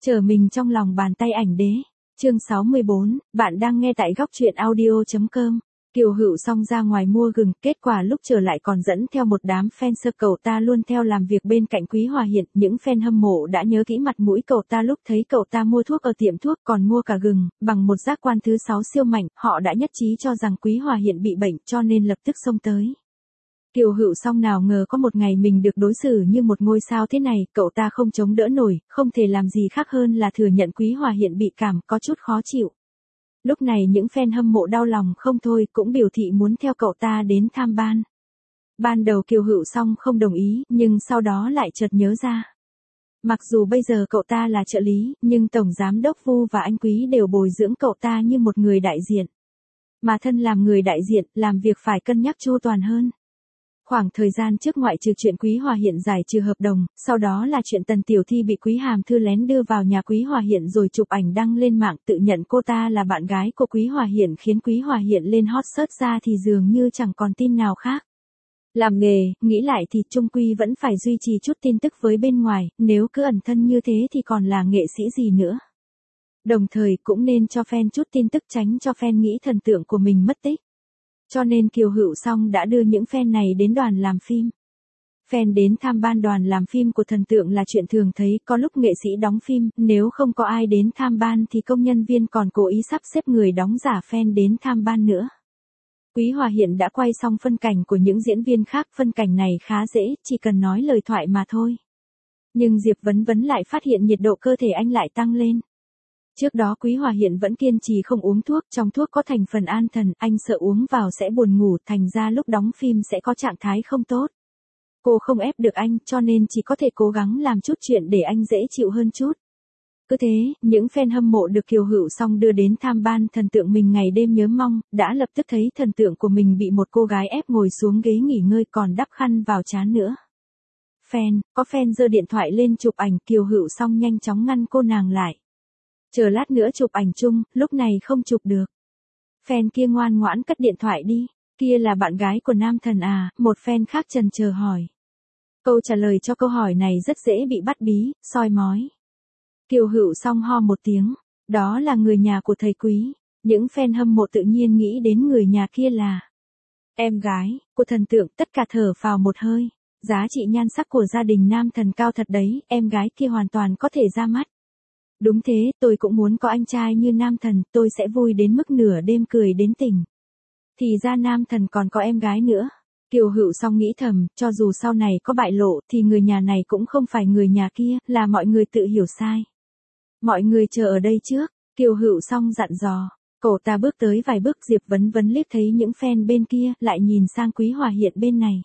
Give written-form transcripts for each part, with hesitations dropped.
Trở mình trong lòng bàn tay ảnh đế. Chương 64, bạn đang nghe tại góc truyện audio.com. Kiều Hữu Song ra ngoài mua gừng, kết quả lúc trở lại còn dẫn theo một đám fan sơ cậu ta luôn theo làm việc bên cạnh Quý Hòa Hiện. Những fan hâm mộ đã nhớ kỹ mặt mũi cậu ta lúc thấy cậu ta mua thuốc ở tiệm thuốc, còn mua cả gừng, bằng một giác quan thứ 6 siêu mạnh, họ đã nhất trí cho rằng Quý Hòa Hiện bị bệnh cho nên lập tức xông tới. Kiều Hữu Song nào ngờ có một ngày mình được đối xử như một ngôi sao thế này, cậu ta không chống đỡ nổi, không thể làm gì khác hơn là thừa nhận Quý Hòa Hiện bị cảm, có chút khó chịu. Lúc này những fan hâm mộ đau lòng không thôi, cũng biểu thị muốn theo cậu ta đến tham ban. Ban đầu Kiều Hữu Song không đồng ý, nhưng sau đó lại chợt nhớ ra. Mặc dù bây giờ cậu ta là trợ lý, nhưng Tổng Giám đốc Vu và anh Quý đều bồi dưỡng cậu ta như một người đại diện. Mà thân làm người đại diện, làm việc phải cân nhắc chu toàn hơn. Khoảng thời gian trước ngoại trừ chuyện Quý Hòa Hiện giải trừ hợp đồng, sau đó là chuyện Tần Tiểu Thi bị Quý Hàm Thư lén đưa vào nhà Quý Hòa Hiện rồi chụp ảnh đăng lên mạng tự nhận cô ta là bạn gái của Quý Hòa Hiện khiến Quý Hòa Hiện lên hot search ra thì dường như chẳng còn tin nào khác. Làm nghề, nghĩ lại thì chung quy vẫn phải duy trì chút tin tức với bên ngoài, nếu cứ ẩn thân như thế thì còn là nghệ sĩ gì nữa. Đồng thời cũng nên cho fan chút tin tức tránh cho fan nghĩ thần tượng của mình mất tích. Cho nên Kiều Hữu Song đã đưa những fan này đến đoàn làm phim. Fan đến tham ban đoàn làm phim của thần tượng là chuyện thường thấy, có lúc nghệ sĩ đóng phim, nếu không có ai đến tham ban thì công nhân viên còn cố ý sắp xếp người đóng giả fan đến tham ban nữa. Quý Hòa Hiện đã quay xong phân cảnh của những diễn viên khác, phân cảnh này khá dễ, chỉ cần nói lời thoại mà thôi. Nhưng Diệp Vấn Vấn lại phát hiện nhiệt độ cơ thể anh lại tăng lên. Trước đó Quý Hòa Hiện vẫn kiên trì không uống thuốc, trong thuốc có thành phần an thần, anh sợ uống vào sẽ buồn ngủ, thành ra lúc đóng phim sẽ có trạng thái không tốt. Cô không ép được anh, cho nên chỉ có thể cố gắng làm chút chuyện để anh dễ chịu hơn chút. Cứ thế, những fan hâm mộ được Kiều Hữu Song đưa đến tham ban thần tượng mình ngày đêm nhớ mong, đã lập tức thấy thần tượng của mình bị một cô gái ép ngồi xuống ghế nghỉ ngơi còn đắp khăn vào trán nữa. Có fan giơ điện thoại lên chụp ảnh, Kiều Hữu Song nhanh chóng ngăn cô nàng lại. Chờ lát nữa chụp ảnh chung, lúc này không chụp được. Fan kia ngoan ngoãn cất điện thoại đi, kia là bạn gái của nam thần à, một fan khác chần chờ hỏi. Câu trả lời cho câu hỏi này rất dễ bị bắt bí, soi mói. Kiều Hữu Song ho một tiếng, đó là người nhà của thầy Quý. Những fan hâm mộ tự nhiên nghĩ đến người nhà kia là em gái của thần tượng, tất cả thở phào một hơi. Giá trị nhan sắc của gia đình nam thần cao thật đấy, em gái kia hoàn toàn có thể ra mắt. Đúng thế, tôi cũng muốn có anh trai như nam thần, tôi sẽ vui đến mức nửa đêm cười đến tỉnh. Thì ra nam thần còn có em gái nữa. Kiều Hữu Song nghĩ thầm, cho dù sau này có bại lộ thì người nhà này cũng không phải người nhà kia, là mọi người tự hiểu sai. Mọi người chờ ở đây trước, Kiều Hữu Song dặn dò. Cậu ta bước tới vài bước, Diệp Vấn Vấn liếc thấy những fan bên kia, lại nhìn sang Quý Hòa Hiện bên này.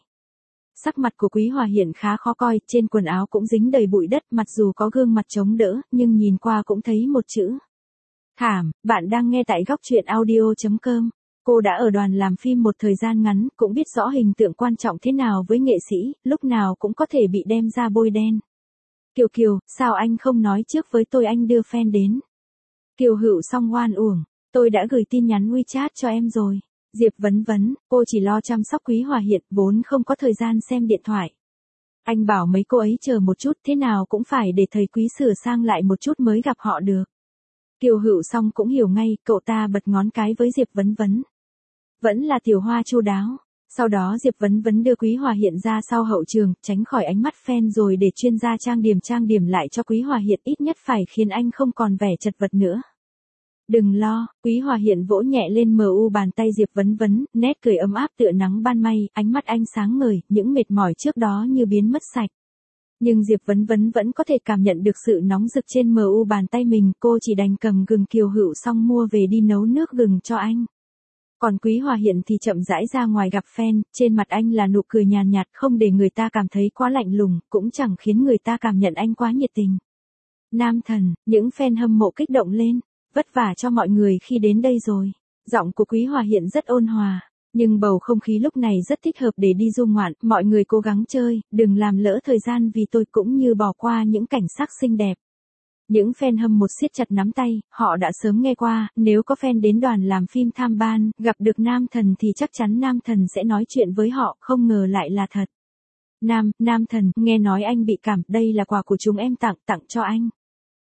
Sắc mặt của Quý Hòa Hiện khá khó coi, trên quần áo cũng dính đầy bụi đất, mặc dù có gương mặt chống đỡ, nhưng nhìn qua cũng thấy một chữ. Thảm. Bạn đang nghe tại góc truyện audio.com. Cô đã ở đoàn làm phim một thời gian ngắn, cũng biết rõ hình tượng quan trọng thế nào với nghệ sĩ, lúc nào cũng có thể bị đem ra bôi đen. Kiều, sao anh không nói trước với tôi anh đưa fan đến? Kiều Hữu Song oan uổng, tôi đã gửi tin nhắn WeChat cho em rồi. Diệp Vấn Vấn, cô chỉ lo chăm sóc Quý Hòa Hiện, vốn không có thời gian xem điện thoại. Anh bảo mấy cô ấy chờ một chút, thế nào cũng phải để thầy Quý sửa sang lại một chút mới gặp họ được. Kiều Hữu Song cũng hiểu ngay, cậu ta bật ngón cái với Diệp Vấn Vấn. Vẫn là tiểu hoa chu đáo. Sau đó Diệp Vấn Vấn đưa Quý Hòa Hiện ra sau hậu trường, tránh khỏi ánh mắt fan rồi để chuyên gia trang điểm lại cho Quý Hòa Hiện, ít nhất phải khiến anh không còn vẻ chật vật nữa. Đừng lo, Quý Hòa Hiện vỗ nhẹ lên mu bàn tay Diệp Vấn Vấn, nét cười ấm áp tựa nắng ban may, ánh mắt anh sáng ngời, những mệt mỏi trước đó như biến mất sạch. Nhưng Diệp Vấn Vấn vẫn có thể cảm nhận được sự nóng rực trên mu bàn tay mình, cô chỉ đành cầm gừng Kiều Hữu Song mua về đi nấu nước gừng cho anh. Còn Quý Hòa Hiện thì chậm rãi ra ngoài gặp fan, trên mặt anh là nụ cười nhàn nhạt, không để người ta cảm thấy quá lạnh lùng, cũng chẳng khiến người ta cảm nhận anh quá nhiệt tình. Nam thần, những fan hâm mộ kích động lên. Vất vả cho mọi người khi đến đây rồi. Giọng của Quý Hòa Hiện rất ôn hòa, nhưng bầu không khí lúc này rất thích hợp để đi du ngoạn, mọi người cố gắng chơi, đừng làm lỡ thời gian vì tôi cũng như bỏ qua những cảnh sắc xinh đẹp. Những fan hâm mộ siết chặt nắm tay, họ đã sớm nghe qua, nếu có fan đến đoàn làm phim tham ban, gặp được nam thần thì chắc chắn nam thần sẽ nói chuyện với họ, không ngờ lại là thật. Nam thần, nghe nói anh bị cảm, đây là quà của chúng em tặng cho anh.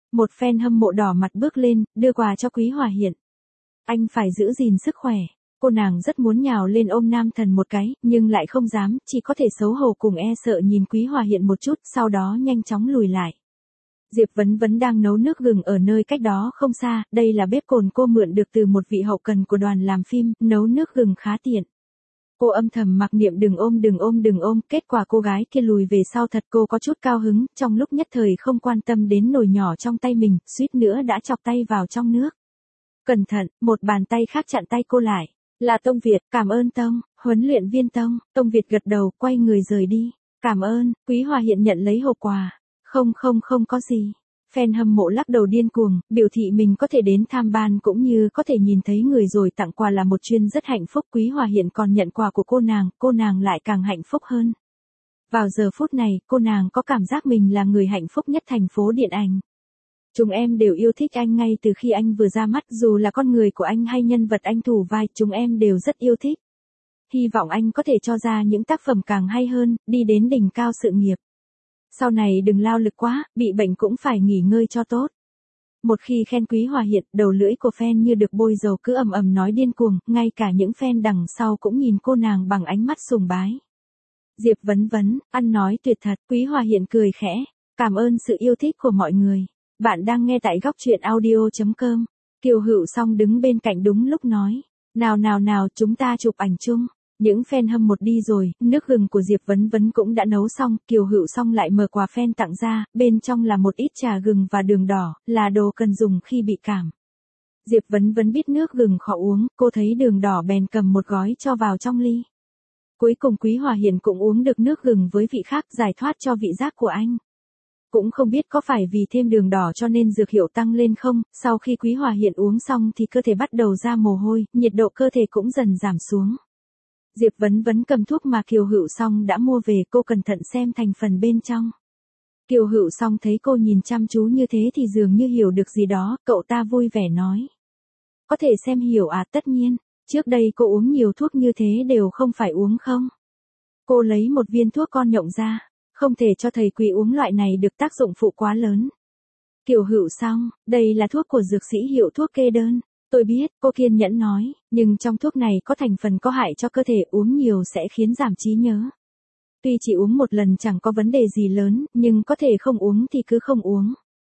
Một fan hâm mộ đỏ mặt bước lên, đưa quà cho Quý Hòa Hiện. Anh phải giữ gìn sức khỏe. Cô nàng rất muốn nhào lên ôm nam thần một cái, nhưng lại không dám, chỉ có thể xấu hổ cùng e sợ nhìn Quý Hòa Hiện một chút, sau đó nhanh chóng lùi lại. Diệp Vấn Vấn đang nấu nước gừng ở nơi cách đó không xa, đây là bếp cồn cô mượn được từ một vị hậu cần của đoàn làm phim, nấu nước gừng khá tiện. Cô âm thầm mặc niệm đừng ôm, kết quả cô gái kia lùi về sau thật cô có chút cao hứng, trong lúc nhất thời không quan tâm đến nồi nhỏ trong tay mình, suýt nữa đã chọc tay vào trong nước. Cẩn thận, một bàn tay khác chặn tay cô lại. Là Tông Việt, cảm ơn Tông, huấn luyện viên Tông. Tông Việt gật đầu, quay người rời đi. Cảm ơn, Quý Hòa Hiện nhận lấy hộp quà. Không có gì. Fan hâm mộ lắc đầu điên cuồng, biểu thị mình có thể đến tham ban cũng như có thể nhìn thấy người rồi tặng quà là một chuyện rất hạnh phúc. Quý Hòa Hiện còn nhận quà của cô nàng lại càng hạnh phúc hơn. Vào giờ phút này, cô nàng có cảm giác mình là người hạnh phúc nhất thành phố điện ảnh. Chúng em đều yêu thích anh ngay từ khi anh vừa ra mắt, dù là con người của anh hay nhân vật anh thủ vai, chúng em đều rất yêu thích. Hy vọng anh có thể cho ra những tác phẩm càng hay hơn, đi đến đỉnh cao sự nghiệp. Sau này đừng lao lực quá, bị bệnh cũng phải nghỉ ngơi cho tốt. Một khi khen Quý Hòa Hiện, đầu lưỡi của fan như được bôi dầu cứ ầm ầm nói điên cuồng, ngay cả những fan đằng sau cũng nhìn cô nàng bằng ánh mắt sùng bái. Diệp Vấn Vấn, ăn nói tuyệt thật, Quý Hòa Hiện cười khẽ, cảm ơn sự yêu thích của mọi người. Bạn đang nghe tại góc truyện audio.com. Kiều Hữu Song đứng bên cạnh đúng lúc nói, nào, chúng ta chụp ảnh chung. Những fan hâm một đi rồi, nước gừng của Diệp Vấn Vấn cũng đã nấu xong, Kiều Hữu Song lại mở quà fan tặng ra, bên trong là một ít trà gừng và đường đỏ, là đồ cần dùng khi bị cảm. Diệp Vấn Vấn biết nước gừng khó uống, cô thấy đường đỏ bèn cầm một gói cho vào trong ly. Cuối cùng Quý Hòa Hiện cũng uống được nước gừng với vị khác, giải thoát cho vị giác của anh. Cũng không biết có phải vì thêm đường đỏ cho nên dược hiệu tăng lên không, sau khi Quý Hòa Hiện uống xong thì cơ thể bắt đầu ra mồ hôi, nhiệt độ cơ thể cũng dần giảm xuống. Diệp Vấn Vấn cầm thuốc mà Kiều Hữu Song đã mua về, cô cẩn thận xem thành phần bên trong. Kiều Hữu Song thấy cô nhìn chăm chú như thế thì dường như hiểu được gì đó, cậu ta vui vẻ nói. Có thể xem hiểu à, tất nhiên, trước đây cô uống nhiều thuốc như thế đều không phải uống không? Cô lấy một viên thuốc con nhộng ra, không thể cho thầy Quý uống loại này được, tác dụng phụ quá lớn. Kiều Hữu Song, đây là thuốc của dược sĩ hiệu thuốc kê đơn. Tôi biết, cô kiên nhẫn nói, nhưng trong thuốc này có thành phần có hại cho cơ thể, uống nhiều sẽ khiến giảm trí nhớ. Tuy chỉ uống một lần chẳng có vấn đề gì lớn, nhưng có thể không uống thì cứ không uống.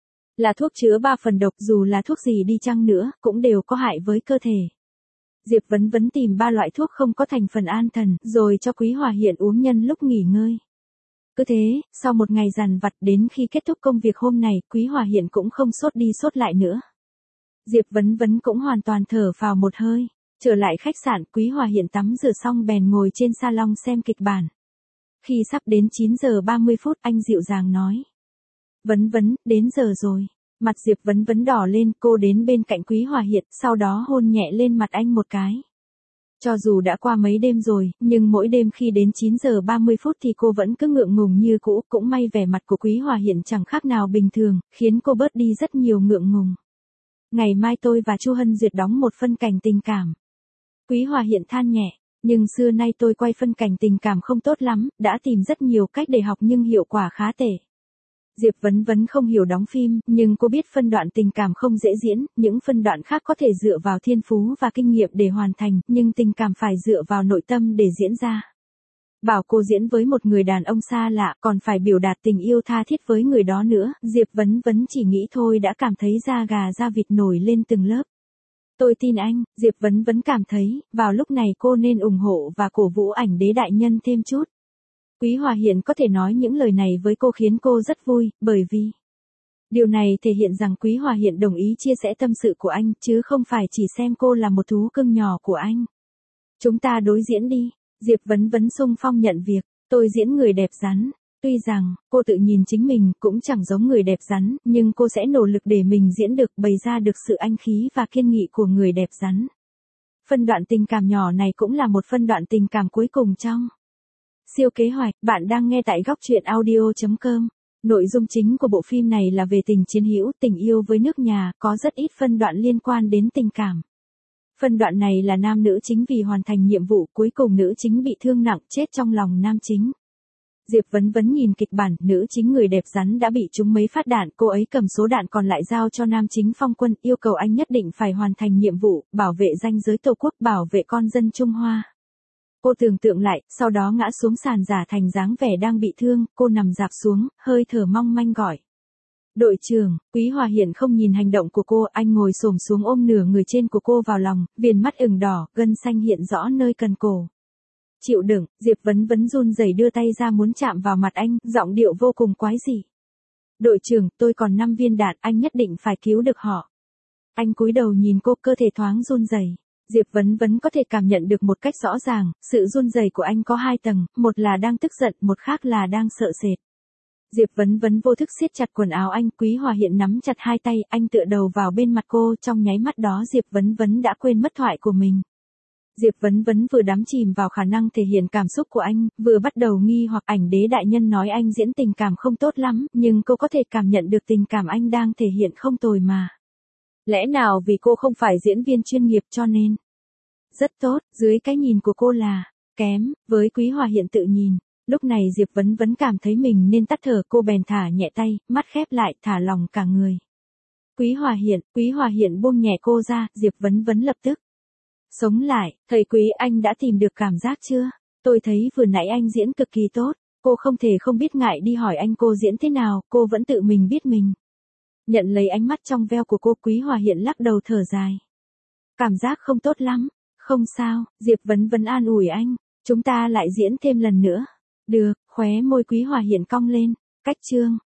Là thuốc chứa 3 phần độc, dù là thuốc gì đi chăng nữa, cũng đều có hại với cơ thể. Diệp Vấn Vấn tìm 3 loại thuốc không có thành phần an thần, rồi cho Quý Hòa Hiện uống nhân lúc nghỉ ngơi. Cứ thế, sau một ngày dằn vặt đến khi kết thúc công việc hôm này, Quý Hòa Hiện cũng không sốt đi sốt lại nữa. Diệp Vấn Vấn cũng hoàn toàn thở phào một hơi. Trở lại khách sạn, Quý Hòa Hiện tắm rửa xong bèn ngồi trên salon xem kịch bản. Khi sắp đến 9 giờ 30 phút, anh dịu dàng nói. Vấn Vấn, đến giờ rồi. Mặt Diệp Vấn Vấn đỏ lên, cô đến bên cạnh Quý Hòa Hiện, sau đó hôn nhẹ lên mặt anh một cái. Cho dù đã qua mấy đêm rồi, nhưng mỗi đêm khi đến 9 giờ 30 phút thì cô vẫn cứ ngượng ngùng như cũ, cũng may vẻ mặt của Quý Hòa Hiện chẳng khác nào bình thường, khiến cô bớt đi rất nhiều ngượng ngùng. Ngày mai tôi và Chu Hân Duyệt đóng một phân cảnh tình cảm. Quý Hòa Hiện than nhẹ, nhưng xưa nay tôi quay phân cảnh tình cảm không tốt lắm, đã tìm rất nhiều cách để học nhưng hiệu quả khá tệ. Diệp Vấn Vấn không hiểu đóng phim, nhưng cô biết phân đoạn tình cảm không dễ diễn, những phân đoạn khác có thể dựa vào thiên phú và kinh nghiệm để hoàn thành, nhưng tình cảm phải dựa vào nội tâm để diễn ra. Bảo cô diễn với một người đàn ông xa lạ, còn phải biểu đạt tình yêu tha thiết với người đó nữa, Diệp Vấn Vấn chỉ nghĩ thôi đã cảm thấy da gà da vịt nổi lên từng lớp. Tôi tin anh, Diệp Vấn Vấn cảm thấy, vào lúc này cô nên ủng hộ và cổ vũ ảnh đế đại nhân thêm chút. Quý Hòa Hiện có thể nói những lời này với cô khiến cô rất vui, bởi vì điều này thể hiện rằng Quý Hòa Hiện đồng ý chia sẻ tâm sự của anh, chứ không phải chỉ xem cô là một thú cưng nhỏ của anh. Chúng ta đối diễn đi. Diệp Vấn Vấn xung phong nhận việc, tôi diễn người đẹp rắn. Tuy rằng, cô tự nhìn chính mình cũng chẳng giống người đẹp rắn, nhưng cô sẽ nỗ lực để mình diễn được, bày ra được sự anh khí và kiên nghị của người đẹp rắn. Phân đoạn tình cảm nhỏ này cũng là một phân đoạn tình cảm cuối cùng trong siêu kế hoạch. Bạn đang nghe tại góc truyện audio.com. Nội dung chính của bộ phim này là về tình chiến hữu, tình yêu với nước nhà, có rất ít phân đoạn liên quan đến tình cảm. Phân đoạn này là nam nữ chính vì hoàn thành nhiệm vụ, cuối cùng nữ chính bị thương nặng chết trong lòng nam chính. Diệp Vấn Vấn nhìn kịch bản, nữ chính người đẹp rắn đã bị trúng mấy phát đạn, cô ấy cầm số đạn còn lại giao cho nam chính Phong Quân, yêu cầu anh nhất định phải hoàn thành nhiệm vụ, bảo vệ ranh giới Tổ quốc, bảo vệ con dân Trung Hoa. Cô tưởng tượng lại, sau đó ngã xuống sàn giả thành dáng vẻ đang bị thương, cô nằm rạp xuống, hơi thở mong manh gọi. Đội trưởng, Quý Hòa Hiển không nhìn hành động của cô, anh ngồi xổm xuống ôm nửa người trên của cô vào lòng, viền mắt ửng đỏ, gân xanh hiện rõ nơi cần cổ. Chịu đựng, Diệp Vấn Vấn run rẩy đưa tay ra muốn chạm vào mặt anh, giọng điệu vô cùng quái dị. Đội trưởng, tôi còn 5 viên đạn, anh nhất định phải cứu được họ. Anh cúi đầu nhìn cô, cơ thể thoáng run rẩy. Diệp Vấn Vấn có thể cảm nhận được một cách rõ ràng, sự run rẩy của anh có 2 tầng, một là đang tức giận, một khác là đang sợ sệt. Diệp Vấn Vấn vô thức siết chặt quần áo anh, Quý Hòa Hiển nắm chặt 2 tay, anh tựa đầu vào bên mặt cô, trong nháy mắt đó Diệp Vấn Vấn đã quên mất thoại của mình. Diệp Vấn Vấn vừa đắm chìm vào khả năng thể hiện cảm xúc của anh, vừa bắt đầu nghi hoặc Ảnh Đế đại nhân nói anh diễn tình cảm không tốt lắm, nhưng cô có thể cảm nhận được tình cảm anh đang thể hiện không tồi mà. Lẽ nào vì cô không phải diễn viên chuyên nghiệp cho nên? Rất tốt, dưới cái nhìn của cô là kém, với Quý Hòa Hiển tự nhìn. Lúc này Diệp Vấn Vấn cảm thấy mình nên tắt thở, cô bèn thả nhẹ tay, mắt khép lại, thả lỏng cả người. Quý Hòa Hiển buông nhẹ cô ra, Diệp Vấn Vấn lập tức sống lại. Thầy Quý, anh đã tìm được cảm giác chưa? Tôi thấy vừa nãy anh diễn cực kỳ tốt. Cô không thể không biết ngại đi hỏi anh cô diễn thế nào, cô vẫn tự mình biết mình. Nhận lấy ánh mắt trong veo của cô, Quý Hòa Hiển lắc đầu thở dài. Cảm giác không tốt lắm. Không sao, Diệp Vấn Vấn an ủi anh. Chúng ta lại diễn thêm lần nữa. Được, khóe môi Quý Hòa Hiển cong lên. Cách chương.